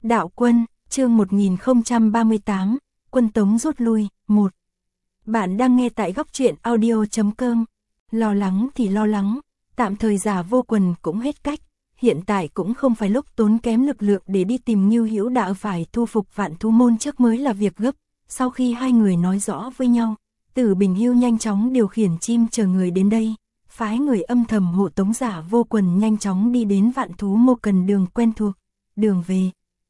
Đạo quân, chương 1038, quân Tống rút lui, 1. Bạn đang nghe tại góc truyện audio.com. Lo lắng thì lo lắng, tạm thời giả vô quần cũng hết cách, hiện tại cũng không phải lúc tốn kém lực lượng để đi tìm Ngưu Hữu Đạo, phải thu phục Vạn Thú Môn trước mới là việc gấp. Sau khi hai người nói rõ với nhau, Tử Bình Hưu nhanh chóng điều khiển chim chờ người đến đây, phái người âm thầm hộ tống giả vô quần nhanh chóng đi đến Vạn Thú Mô cần đường quen thuộc, đường về.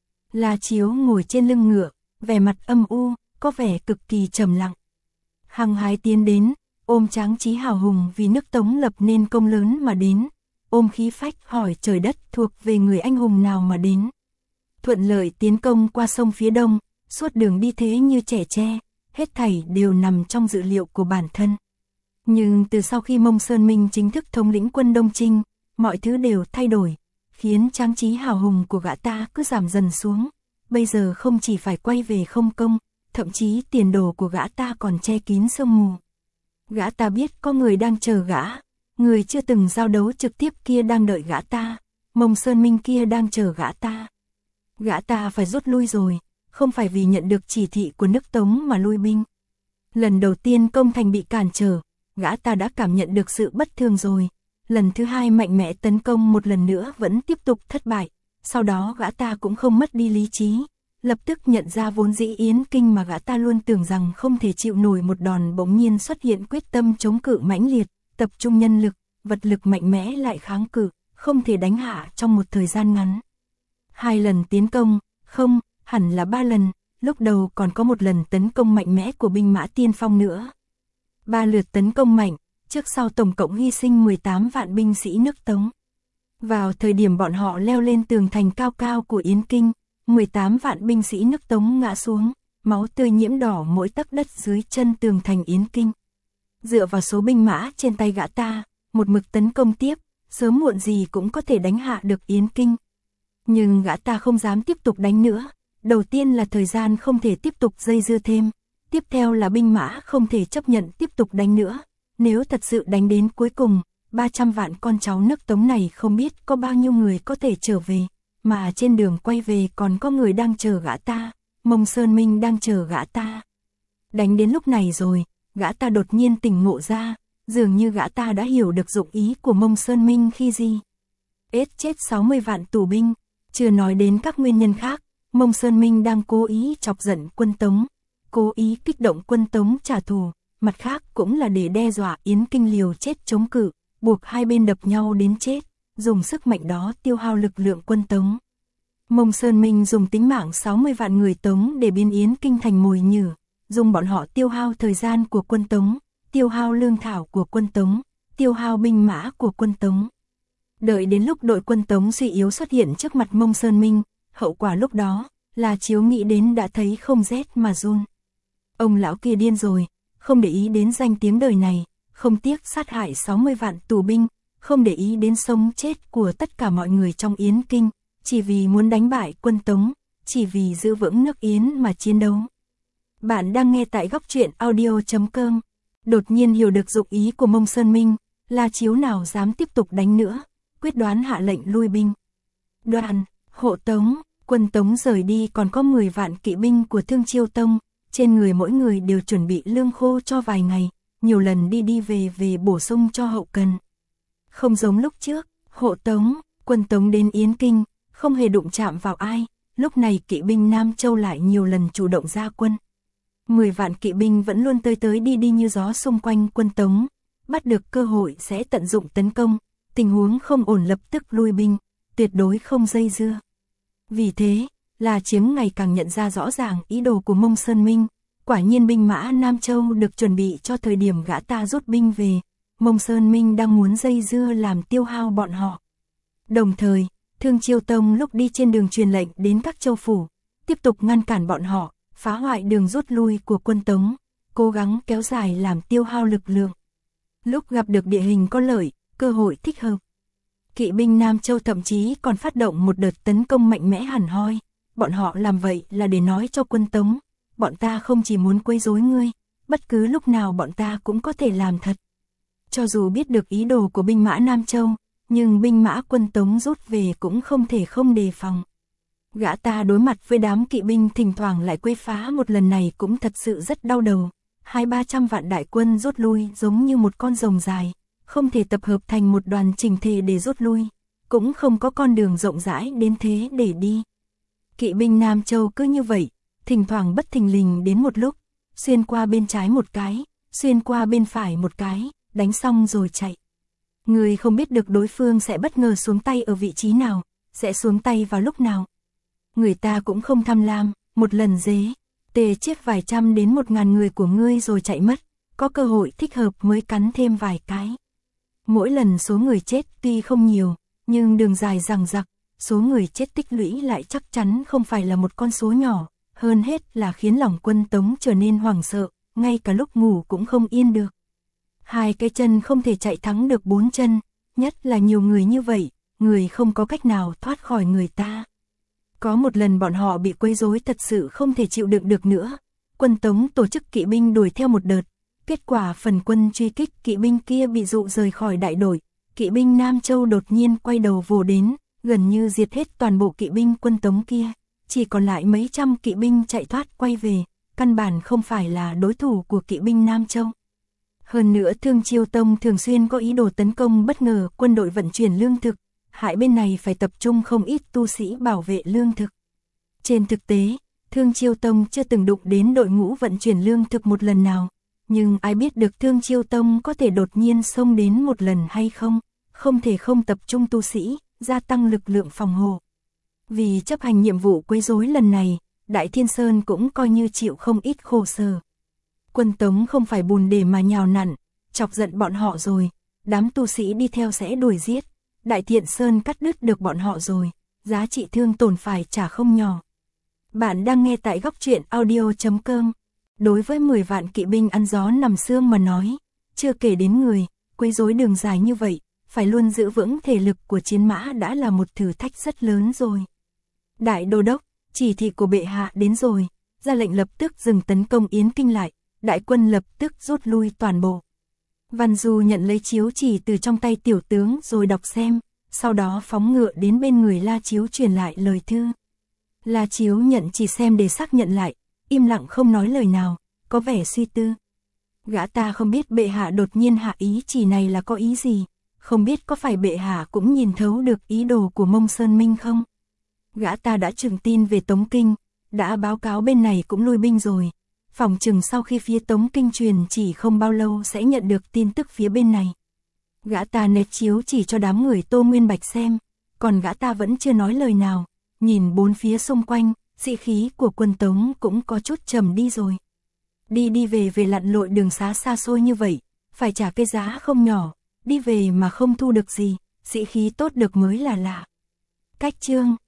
La Chiếu ngồi trên lưng ngựa, vẻ mặt âm u, có vẻ cực kỳ trầm lặng. Hăng hái tiến đến, ôm tráng chí hào hùng vì nước Tống lập nên công lớn mà đến, ôm khí phách hỏi trời đất thuộc về người anh hùng nào mà đến. Thuận lợi tiến công qua sông phía đông, suốt đường đi thế như trẻ tre, hết thảy đều nằm trong dự liệu của bản thân. Nhưng từ sau khi Mông Sơn Minh chính thức thống lĩnh quân Đông Trinh, mọi thứ đều thay đổi, khiến tráng chí hào hùng của gã ta cứ giảm dần xuống. Bây giờ không chỉ phải quay về không công, thậm chí tiền đồ của gã ta còn che kín sương mù. Gã ta biết có người đang chờ gã, người chưa từng giao đấu trực tiếp kia đang đợi gã ta, Mông Sơn Minh kia đang chờ gã ta. Gã ta phải rút lui rồi, không phải vì nhận được chỉ thị của nước Tống mà lui binh. Lần đầu tiên công thành bị cản trở, gã ta đã cảm nhận được sự bất thường rồi. Lần thứ hai mạnh mẽ tấn công một lần nữa vẫn tiếp tục thất bại. Sau đó gã ta cũng không mất đi lý trí, lập tức nhận ra vốn dĩ Yến Kinh mà gã ta luôn tưởng rằng không thể chịu nổi một đòn bỗng nhiên xuất hiện quyết tâm chống cự mãnh liệt, tập trung nhân lực, vật lực mạnh mẽ lại kháng cự, không thể đánh hạ trong một thời gian ngắn. 2 lần tiến công, không, hẳn là 3 lần, lúc đầu còn có một lần tấn công mạnh mẽ của binh mã tiên phong nữa. 3 lượt tấn công mạnh, trước sau tổng cộng hy sinh 18 vạn binh sĩ nước Tống. Vào thời điểm bọn họ leo lên tường thành cao cao của Yến Kinh, 18 vạn binh sĩ nước Tống ngã xuống, máu tươi nhiễm đỏ mỗi tấc đất dưới chân tường thành Yến Kinh. Dựa vào số binh mã trên tay gã ta, một mực tấn công tiếp, sớm muộn gì cũng có thể đánh hạ được Yến Kinh. Nhưng gã ta không dám tiếp tục đánh nữa, đầu tiên là thời gian không thể tiếp tục dây dưa thêm, tiếp theo là binh mã không thể chấp nhận tiếp tục đánh nữa, nếu thật sự đánh đến cuối cùng, 300 vạn con cháu nước Tống này không biết có bao nhiêu người có thể trở về, mà trên đường quay về còn có người đang chờ gã ta, Mông Sơn Minh đang chờ gã ta. Đánh đến lúc này rồi, gã ta đột nhiên tỉnh ngộ ra, dường như gã ta đã hiểu được dụng ý của Mông Sơn Minh khi gì. Chết 60 vạn tù binh, chưa nói đến các nguyên nhân khác, Mông Sơn Minh đang cố ý chọc giận quân Tống, cố ý kích động quân Tống trả thù, mặt khác cũng là để đe dọa Yến Kinh liều chết chống cự, buộc hai bên đập nhau đến chết, dùng sức mạnh đó tiêu hao lực lượng quân Tống. Mông Sơn Minh dùng tính mạng 60 vạn người Tống để biến Yến Kinh thành mồi nhử, dùng bọn họ tiêu hao thời gian của quân Tống, tiêu hao lương thảo của quân Tống, tiêu hao binh mã của quân Tống. Đợi đến lúc đội quân Tống suy yếu xuất hiện trước mặt Mông Sơn Minh, hậu quả lúc đó, La Chiếu nghĩ đến đã thấy không rét mà run. Ông lão kia điên rồi, không để ý đến danh tiếng đời này, không tiếc sát hại 60 vạn tù binh, không để ý đến sống chết của tất cả mọi người trong Yến Kinh, chỉ vì muốn đánh bại quân Tống, chỉ vì giữ vững nước Yến mà chiến đấu. Bạn đang nghe tại góc truyện audio.com. Đột nhiên hiểu được dụng ý của Mông Sơn Minh, La Chiếu nào dám tiếp tục đánh nữa, quyết đoán hạ lệnh lui binh. Đoàn, hộ Tống, quân Tống rời đi còn có 10 vạn kỵ binh của Thương Chiêu Tông, trên người mỗi người đều chuẩn bị lương khô cho vài ngày, nhiều lần đi về bổ sung cho hậu cần. Không giống lúc trước, hộ Tống, quân Tống đến Yến Kinh, không hề đụng chạm vào ai, lúc này kỵ binh Nam Châu lại nhiều lần chủ động ra quân. 10 vạn kỵ binh vẫn luôn tới đi như gió xung quanh quân Tống, bắt được cơ hội sẽ tận dụng tấn công, tình huống không ổn lập tức lui binh, tuyệt đối không dây dưa. Vì thế, La Chiếu ngày càng nhận ra rõ ràng ý đồ của Mông Sơn Minh, quả nhiên binh mã Nam Châu được chuẩn bị cho thời điểm gã ta rút binh về, Mông Sơn Minh đang muốn dây dưa làm tiêu hao bọn họ. Đồng thời, Thương Chiêu Tông lúc đi trên đường truyền lệnh đến các châu phủ, tiếp tục ngăn cản bọn họ, phá hoại đường rút lui của quân Tống, cố gắng kéo dài làm tiêu hao lực lượng. Lúc gặp được địa hình có lợi, cơ hội thích hợp, kỵ binh Nam Châu thậm chí còn phát động một đợt tấn công mạnh mẽ hẳn hoi, bọn họ làm vậy là để nói cho quân Tống, bọn ta không chỉ muốn quấy rối ngươi, bất cứ lúc nào bọn ta cũng có thể làm thật. Cho dù biết được ý đồ của binh mã Nam Châu, nhưng binh mã quân Tống rút về cũng không thể không đề phòng. Gã ta đối mặt với đám kỵ binh thỉnh thoảng lại quấy phá một lần này cũng thật sự rất đau đầu. 200-300 vạn đại quân rút lui giống như một con rồng dài, không thể tập hợp thành một đoàn chỉnh thể để rút lui, cũng không có con đường rộng rãi đến thế để đi. Kỵ binh Nam Châu cứ như vậy, thỉnh thoảng bất thình lình đến một lúc, xuyên qua bên trái một cái, xuyên qua bên phải một cái, đánh xong rồi chạy. Người không biết được đối phương sẽ bất ngờ xuống tay ở vị trí nào, sẽ xuống tay vào lúc nào. Người ta cũng không tham lam, một lần tề chết vài trăm đến 1000 người của ngươi rồi chạy mất, có cơ hội thích hợp mới cắn thêm vài cái. Mỗi lần số người chết tuy không nhiều, nhưng đường dài dằng dặc, số người chết tích lũy lại chắc chắn không phải là một con số nhỏ, hơn hết là khiến lòng quân Tống trở nên hoảng sợ, ngay cả lúc ngủ cũng không yên được. 2 cái chân không thể chạy thắng được 4 chân, nhất là nhiều người như vậy, người không có cách nào thoát khỏi người ta. Có một lần bọn họ bị quấy rối thật sự không thể chịu đựng được nữa, quân Tống tổ chức kỵ binh đuổi theo một đợt, kết quả phần quân truy kích kỵ binh kia bị dụ rời khỏi đại đội, kỵ binh Nam Châu đột nhiên quay đầu vồ đến, gần như diệt hết toàn bộ kỵ binh quân Tống kia, chỉ còn lại mấy trăm kỵ binh chạy thoát quay về, căn bản không phải là đối thủ của kỵ binh Nam Châu. Hơn nữa Thương Chiêu Tông thường xuyên có ý đồ tấn công bất ngờ quân đội vận chuyển lương thực, hại bên này phải tập trung không ít tu sĩ bảo vệ lương thực. Trên thực tế, Thương Chiêu Tông chưa từng đụng đến đội ngũ vận chuyển lương thực một lần nào, nhưng ai biết được Thương Chiêu Tông có thể đột nhiên xông đến một lần hay không, không thể không tập trung tu sĩ, gia tăng lực lượng phòng hộ. Vì chấp hành nhiệm vụ quấy rối lần này, Đại Thiên Sơn cũng coi như chịu không ít khổ sở. Quân Tống không phải bùn để mà nhào nặn, chọc giận bọn họ rồi, đám tu sĩ đi theo sẽ đuổi giết, Đại Thiện Sơn cắt đứt được bọn họ rồi, giá trị thương tổn phải trả không nhỏ. Bạn đang nghe tại góc truyện audio.com. Đối với 10 vạn kỵ binh ăn gió nằm sương mà nói, chưa kể đến người, quấy rối đường dài như vậy, phải luôn giữ vững thể lực của chiến mã đã là một thử thách rất lớn rồi. Đại Đô Đốc, chỉ thị của bệ hạ đến rồi, ra lệnh lập tức dừng tấn công Yến Kinh lại, đại quân lập tức rút lui toàn bộ. Văn Du nhận lấy chiếu chỉ từ trong tay tiểu tướng rồi đọc xem, sau đó phóng ngựa đến bên người La Chiếu truyền lại lời thư. La Chiếu nhận chỉ xem để xác nhận lại, im lặng không nói lời nào, có vẻ suy tư. Gã ta không biết bệ hạ đột nhiên hạ ý chỉ này là có ý gì, không biết có phải bệ hạ cũng nhìn thấu được ý đồ của Mông Sơn Minh không. Gã ta đã truyền tin về Tống Kinh, đã báo cáo bên này cũng lui binh rồi. Phòng chừng sau khi phía Tống Kinh truyền chỉ không bao lâu sẽ nhận được tin tức phía bên này. Gã ta nét chiếu chỉ cho đám người Tô Nguyên Bạch xem, còn gã ta vẫn chưa nói lời nào, nhìn bốn phía xung quanh, sĩ khí của quân Tống cũng có chút trầm đi rồi. Đi về lặn lội đường xá xa xôi như vậy, phải trả cái giá không nhỏ, đi về mà không thu được gì, sĩ khí tốt được mới là lạ. Cách chương